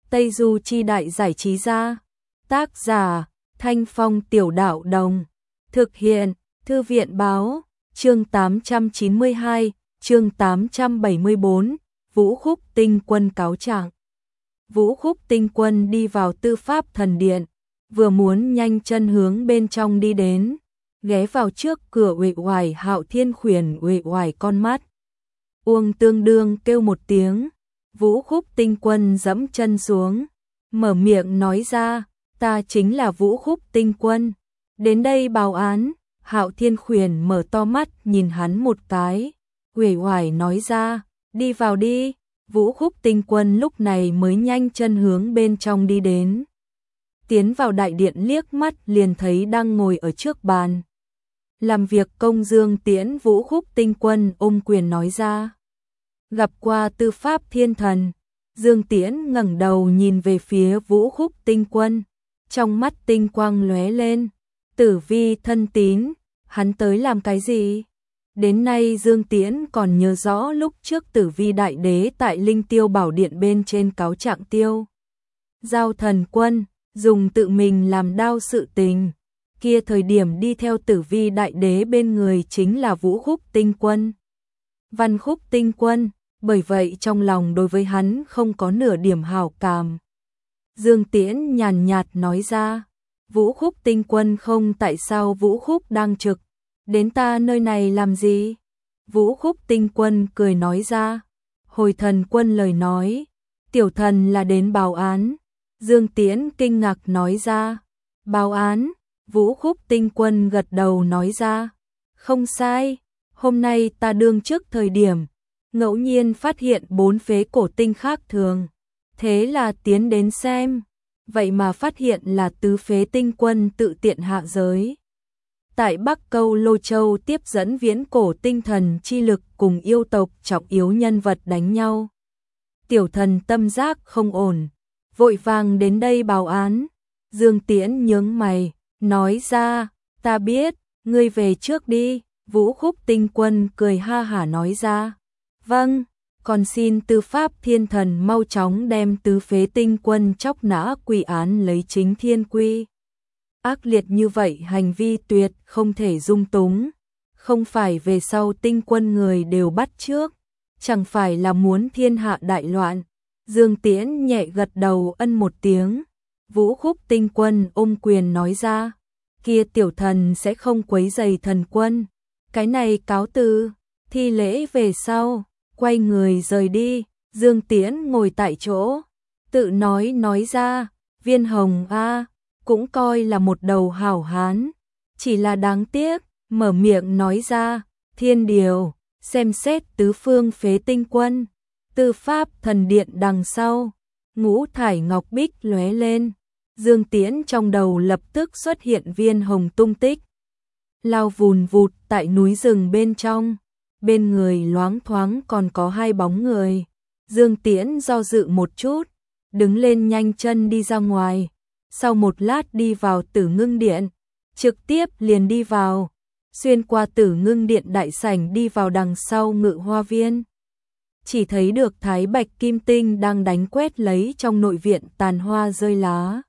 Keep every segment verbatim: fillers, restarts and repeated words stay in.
Tây Du Chi Đại Giải Trí Gia. Tác giả Thanh Phong Tiểu Đạo Đồng. Thực hiện Thư viện Báo. Chương tám trăm chín mươi hai, chương tám trăm bảy mươi bốn, Vũ Khúc Tinh Quân cáo trạng. Vũ Khúc Tinh Quân đi vào Tư Pháp Thần Điện, vừa muốn nhanh chân hướng bên trong đi đến, ghé vào trước cửa uể oải Hạo Thiên khuyển uể oải con mắt. Uông Tương Đương kêu một tiếng, Vũ Khúc Tinh Quân dẫm chân xuống, mở miệng nói ra, ta chính là Vũ Khúc Tinh Quân, đến đây báo án. Hạo Thiên khuyển mở to mắt nhìn hắn một cái, uể oải nói ra, đi vào đi. Vũ Khúc Tinh Quân lúc này mới nhanh chân hướng bên trong đi đến. Tiến vào đại điện liếc mắt liền thấy đang ngồi ở trước bàn làm việc công Dương Tiễn. Vũ Khúc Tinh Quân ôm quyền nói ra, gặp qua Tư Pháp Thiên Thần. Dương Tiễn ngẩng đầu nhìn về phía Vũ Khúc Tinh Quân, trong mắt tinh quang lóe lên. Tử Vi thân tín, hắn tới làm cái gì? Đến nay Dương Tiễn còn nhớ rõ lúc trước Tử Vi Đại Đế tại Linh Tiêu Bảo Điện bên trên cáo trạng Tiêu Giao Thần Quân, dùng tự mình làm đao sự tình. Kia thời điểm đi theo Tử Vi Đại Đế bên người chính là Vũ Khúc Tinh Quân, Văn Khúc Tinh Quân, bởi vậy trong lòng đối với hắn không có nửa điểm hảo cảm. Dương Tiễn nhàn nhạt nói ra, Vũ Khúc Tinh Quân không, tại sao Vũ Khúc đang trực, đến ta nơi này làm gì? Vũ Khúc Tinh Quân cười nói ra, hồi thần quân lời nói, tiểu thần là đến báo án. Dương Tiễn kinh ngạc nói ra, báo án? Vũ Khúc Tinh Quân gật đầu nói ra, không sai, hôm nay ta đương trước thời điểm, ngẫu nhiên phát hiện bốn phế cổ tinh khác thường, thế là tiến đến xem, vậy mà phát hiện là tứ phế tinh quân tự tiện hạ giới. Tại Bắc Câu Lô Châu tiếp dẫn viễn cổ tinh thần chi lực cùng yêu tộc trọng yếu nhân vật đánh nhau. Tiểu thần tâm giác không ổn, vội vàng đến đây báo án. Dương Tiễn nhướng mày, nói ra, ta biết, ngươi về trước đi. Vũ Khúc Tinh Quân cười ha hả nói ra, vâng, còn xin Tư Pháp Thiên Thần mau chóng đem tứ phế tinh quân chóc nã quy án lấy chính thiên quy. Ác liệt như vậy hành vi tuyệt không thể dung túng, không phải về sau tinh quân người đều bắt trước, chẳng phải là muốn thiên hạ đại loạn. Dương Tiễn nhẹ gật đầu ân một tiếng. Vũ Khúc Tinh Quân ôm quyền nói ra, kia tiểu thần sẽ không quấy rầy thần quân, cái này cáo từ. Thi lễ về sau, quay người rời đi. Dương Tiễn ngồi tại chỗ, tự nói nói ra, Viên Hồng a, cũng coi là một đầu hảo hán, chỉ là đáng tiếc, mở miệng nói ra, thiên điều, xem xét tứ phương phế tinh quân. Tư Pháp Thần Điện đằng sau, ngũ thải ngọc bích lóe lên, Dương Tiễn trong đầu lập tức xuất hiện Viên Hồng tung tích, lao vùn vụt tại núi rừng bên trong, bên người loáng thoáng còn có hai bóng người. Dương Tiễn do dự một chút, đứng lên nhanh chân đi ra ngoài, sau một lát đi vào Tử Ngưng Điện, trực tiếp liền đi vào, xuyên qua Tử Ngưng Điện đại sảnh đi vào đằng sau Ngự Hoa Viên. Chỉ thấy được Thái Bạch Kim Tinh đang đánh quét lấy trong nội viện tàn hoa rơi lá,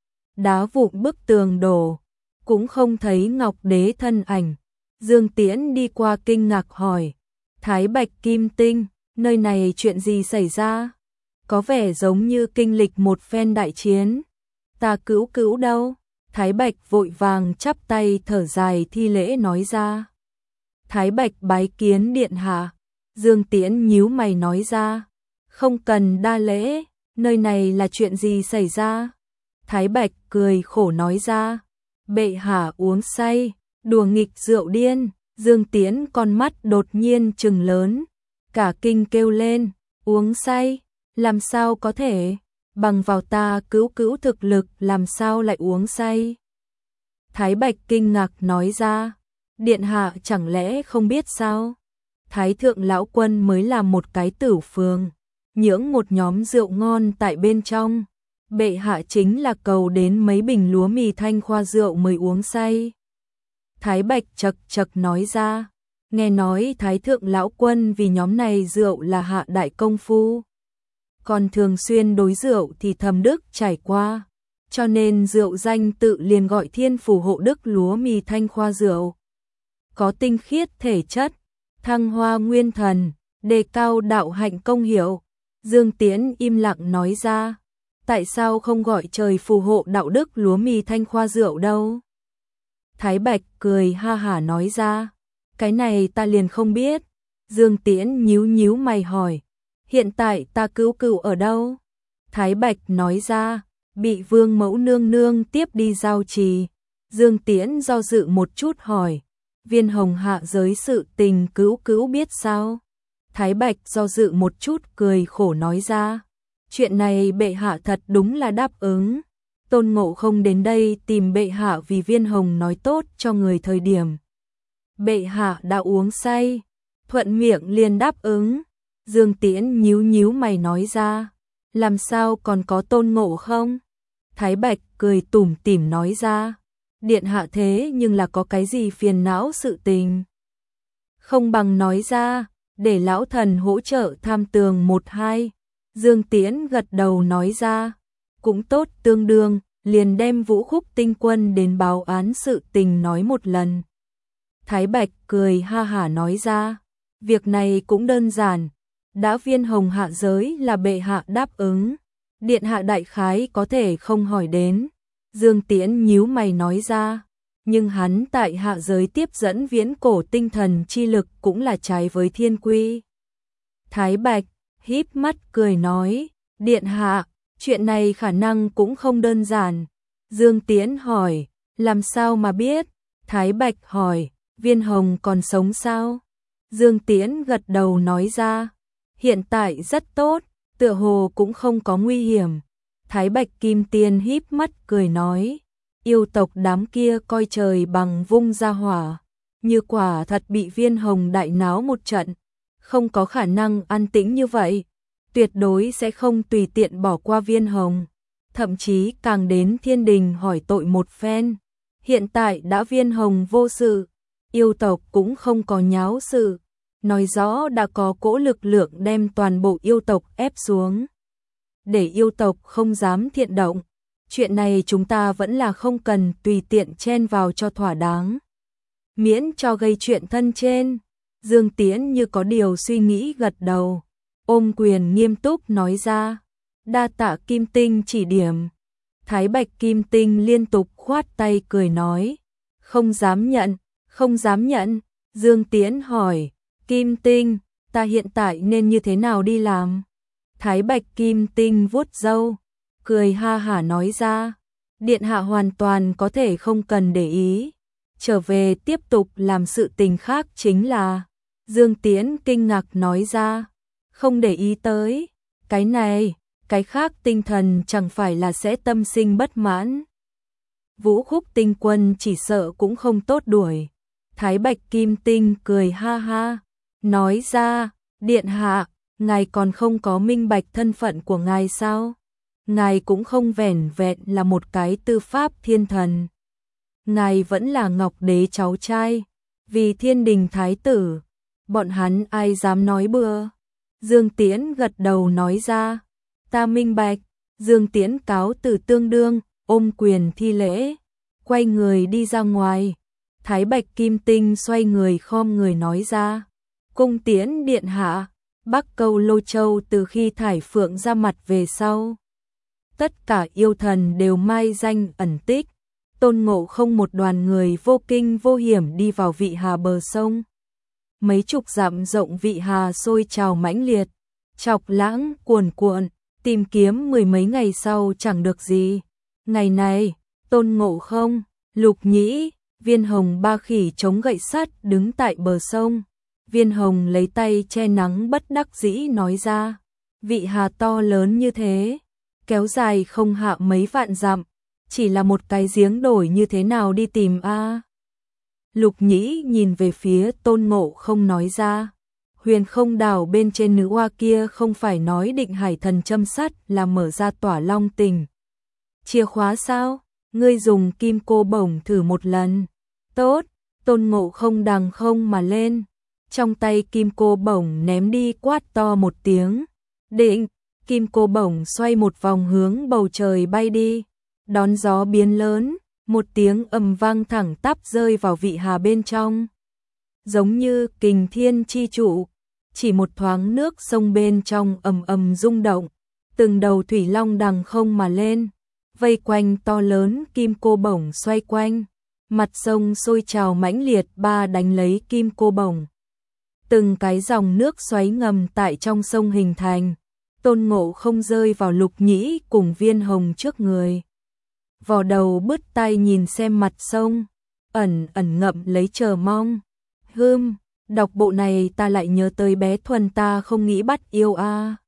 đá vụn bức tường đổ, cũng không thấy Ngọc Đế thân ảnh. Dương Tiễn đi qua kinh ngạc hỏi, Thái Bạch Kim Tinh, nơi này chuyện gì xảy ra? Có vẻ giống như kinh lịch một phen đại chiến. Ta cứu cứu đâu? Thái Bạch vội vàng chắp tay thở dài thi lễ nói ra. Thái Bạch bái kiến điện hạ. Dương Tiễn nhíu mày nói ra, không cần đa lễ, nơi này là chuyện gì xảy ra? Thái Bạch cười khổ nói ra, bệ hạ uống say, đùa nghịch rượu điên. Dương Tiễn con mắt đột nhiên trừng lớn, cả kinh kêu lên, uống say, làm sao có thể, bằng vào ta cứu cứu thực lực làm sao lại uống say? Thái Bạch kinh ngạc nói ra, điện hạ chẳng lẽ không biết sao? Thái thượng lão quân mới làm một cái tửu phường, nhưỡng một nhóm rượu ngon tại bên trong, bệ hạ chính là cầu đến mấy bình lúa mì thanh khoa rượu mới uống say. Thái Bạch chật chật nói ra, nghe nói Thái thượng lão quân vì nhóm này rượu là hạ đại công phu. còn thường xuyên đối rượu thì thầm đức trải qua, cho nên rượu danh tự liền gọi Thiên Phù Hộ Đức lúa mì Thanh Khoa rượu. Có tinh khiết thể chất, thăng hoa nguyên thần, đề cao đạo hạnh công hiệu. Dương Tiễn im lặng nói ra, tại sao không gọi trời phù hộ đạo đức lúa mì Thanh Khoa rượu đâu? Thái Bạch cười ha hả nói ra, cái này ta liền không biết. Dương Tiễn nhíu nhíu mày hỏi, hiện tại ta cứu cựu ở đâu? Thái Bạch nói ra, bị Vương Mẫu nương nương tiếp đi giao trì. Dương Tiễn do dự một chút hỏi, Viên Hồng hạ giới sự tình cứu cứu biết sao? Thái Bạch do dự một chút cười khổ nói ra, chuyện này bệ hạ thật đúng là đáp ứng. Tôn Ngộ Không đến đây tìm bệ hạ vì Viên Hồng nói tốt cho người thời điểm. Bệ hạ đã uống say, thuận miệng liền đáp ứng. Dương Tiễn nhíu nhíu mày nói ra, làm sao còn có Tôn Ngộ Không? Thái Bạch cười tủm tỉm nói ra, điện hạ thế nhưng là có cái gì phiền não sự tình. Không bằng nói ra, để lão thần hỗ trợ tham tường một hai. Dương Tiễn gật đầu nói ra, cũng tốt, tương đương, liền đem Vũ Khúc tinh quân đến báo án sự tình nói một lần. Thái Bạch cười ha hả nói ra, việc này cũng đơn giản, đã Viên Hồng hạ giới là bệ hạ đáp ứng, điện hạ đại khái có thể không hỏi đến. Dương Tiễn nhíu mày nói ra, nhưng hắn tại hạ giới tiếp dẫn viễn cổ tinh thần chi lực cũng là trái với thiên quy. Thái Bạch híp mắt cười nói, điện hạ, chuyện này khả năng cũng không đơn giản. Dương Tiễn hỏi, làm sao mà biết? Thái Bạch hỏi, Viên Hồng còn sống sao? Dương Tiễn gật đầu nói ra, hiện tại rất tốt, tựa hồ cũng không có nguy hiểm. Thái Bạch Kim Tiên híp mắt cười nói, yêu tộc đám kia coi trời bằng vung ra hỏa, như quả thật bị Viên Hồng đại náo một trận, không có khả năng an tĩnh như vậy, tuyệt đối sẽ không tùy tiện bỏ qua Viên Hồng, thậm chí càng đến thiên đình hỏi tội một phen. Hiện tại đã Viên Hồng vô sự, yêu tộc cũng không có nháo sự, nói rõ đã có cỗ lực lượng đem toàn bộ yêu tộc ép xuống, để yêu tộc không dám thiện động. Chuyện này chúng ta vẫn là không cần tùy tiện chen vào cho thỏa đáng, miễn cho gây chuyện thân trên. Dương Tiễn như có điều suy nghĩ gật đầu, ôm quyền nghiêm túc nói ra, đa tạ Kim Tinh chỉ điểm. Thái Bạch Kim Tinh liên tục khoát tay cười nói, không dám nhận, không dám nhận. Dương Tiễn hỏi, Kim Tinh, ta hiện tại nên như thế nào đi làm? Thái Bạch Kim Tinh vuốt râu, cười ha hả nói ra, điện hạ hoàn toàn có thể không cần để ý, trở về tiếp tục làm sự tình khác chính là. Dương Tiễn kinh ngạc nói ra, không để ý tới, cái này, cái khác tinh thần chẳng phải là sẽ tâm sinh bất mãn. Vũ Khúc tinh quân chỉ sợ cũng không tốt đuổi. Thái Bạch Kim Tinh cười ha ha, nói ra, điện hạ, ngài còn không có minh bạch thân phận của ngài sao? Ngài cũng không vẻn vẹn là một cái tư pháp thiên thần. Ngài vẫn là Ngọc Đế cháu trai, vì thiên đình thái tử, bọn hắn ai dám nói bừa. Dương Tiễn gật đầu nói ra, ta minh bạch. Dương Tiễn cáo từ tương đương, ôm quyền thi lễ, quay người đi ra ngoài. Thái Bạch Kim Tinh xoay người khom người nói ra, cung tiễn điện hạ, Bắc Câu Lô Châu từ khi thải phượng ra mặt về sau, tất cả yêu thần đều mai danh ẩn tích. Tôn Ngộ Không một đoàn người vô kinh vô hiểm đi vào vị hà bờ sông. Mấy chục dặm rộng vị hà sôi trào mãnh liệt, chọc lãng cuồn cuộn, tìm kiếm mười mấy ngày sau chẳng được gì. Ngày này, Tôn Ngộ Không, Lục Nhĩ, Viên Hồng ba khỉ chống gậy sắt đứng tại bờ sông. Viên Hồng lấy tay che nắng bất đắc dĩ nói ra, vị hà to lớn như thế, kéo dài không hạ mấy vạn dặm, chỉ là một cái giếng đổi như thế nào đi tìm a? À? Lục Nhĩ nhìn về phía Tôn Ngộ Không nói ra, Huyền Không đảo bên trên nữ oa kia không phải nói định hải thần châm sắt là mở ra tỏa long tình. Chìa khóa sao? Ngươi dùng kim cô bổng thử một lần. Tốt, Tôn Ngộ Không đằng không mà lên, trong tay kim cô bổng ném đi quát to một tiếng, định, kim cô bổng xoay một vòng hướng bầu trời bay đi, đón gió biến lớn, một tiếng ầm vang thẳng tắp rơi vào vị hà bên trong. Giống như kình thiên chi trụ, chỉ một thoáng nước sông bên trong ầm ầm rung động, từng đầu thủy long đằng không mà lên, vây quanh to lớn kim cô bổng xoay quanh, mặt sông sôi trào mãnh liệt ba đánh lấy kim cô bổng. Từng cái dòng nước xoáy ngầm tại trong sông hình thành, Tôn Ngộ không rơi vào Lục Nhĩ cùng Viên Hồng trước người. Vò đầu bứt tai nhìn xem mặt sông, ẩn ẩn ngậm lấy chờ mong. Hưm, đọc bộ này ta lại nhớ tới bé Thuần ta không nghĩ bắt yêu a. À.